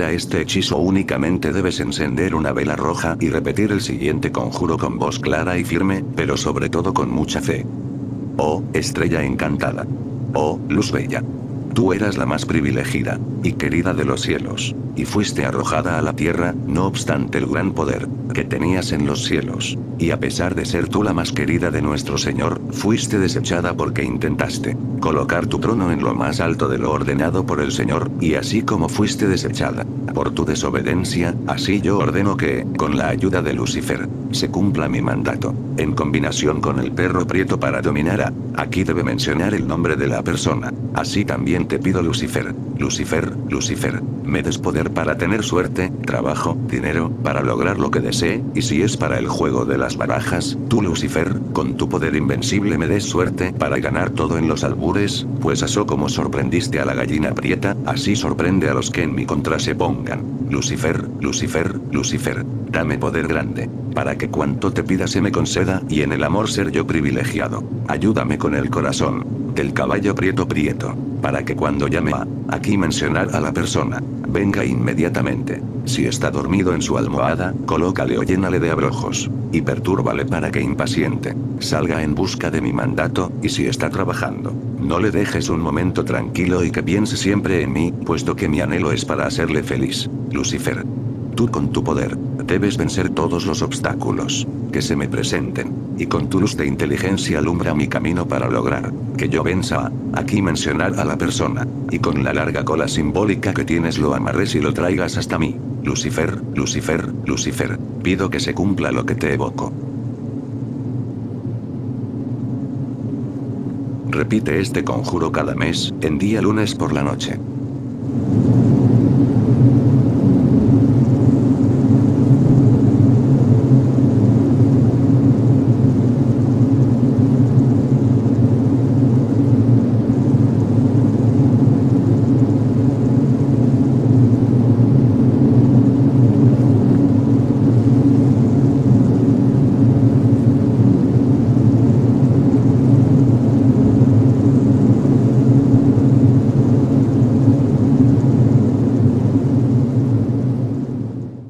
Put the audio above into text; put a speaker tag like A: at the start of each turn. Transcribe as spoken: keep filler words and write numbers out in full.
A: para este hechizo únicamente debes encender una vela roja y repetir el siguiente conjuro con voz clara y firme, pero sobre todo con mucha fe. Oh, estrella encantada. Oh, luz bella. Tú eras la más privilegiada y querida de los cielos, y fuiste arrojada a la tierra, no obstante el gran poder que tenías en los cielos, y a pesar de ser tú la más querida de nuestro Señor, fuiste desechada porque intentaste colocar tu trono en lo más alto de lo ordenado por el Señor, y así como fuiste desechada por tu desobediencia, así yo ordeno que, con la ayuda de Lucifer, se cumpla mi mandato, en combinación con el perro prieto para dominar a, aquí debe mencionar el nombre de la persona, así también te pido Lucifer, Lucifer, Lucifer, me des poder para tener suerte, trabajo, dinero, para lograr lo que desee, y si es para el juego de las barajas, tú Lucifer, con tu poder invencible me des suerte para ganar todo en los albures, pues así como sorprendiste a la gallina prieta, así sorprende a los que en mi contra se pongan. Lucifer, Lucifer, Lucifer, dame poder grande, para que cuanto te pida se me conceda y en el amor ser yo privilegiado. Ayúdame con el corazón del caballo prieto prieto, para que cuando llame a, aquí mencionar a la persona, venga inmediatamente. Si está dormido en su almohada, colócale o llénale de abrojos, y pertúrbale para que impaciente salga en busca de mi mandato, y si está trabajando, no le dejes un momento tranquilo y que piense siempre en mí, puesto que mi anhelo es para hacerle feliz. Lucifer, tú con tu poder, debes vencer todos los obstáculos que se me presenten, y con tu luz de inteligencia alumbra mi camino para lograr que yo venza a, aquí mencionar a la persona, y con la larga cola simbólica que tienes lo amarres y lo traigas hasta mí. Lucifer, Lucifer, Lucifer, pido que se cumpla lo que te evoco. Repite este conjuro cada mes, en día lunes por la noche.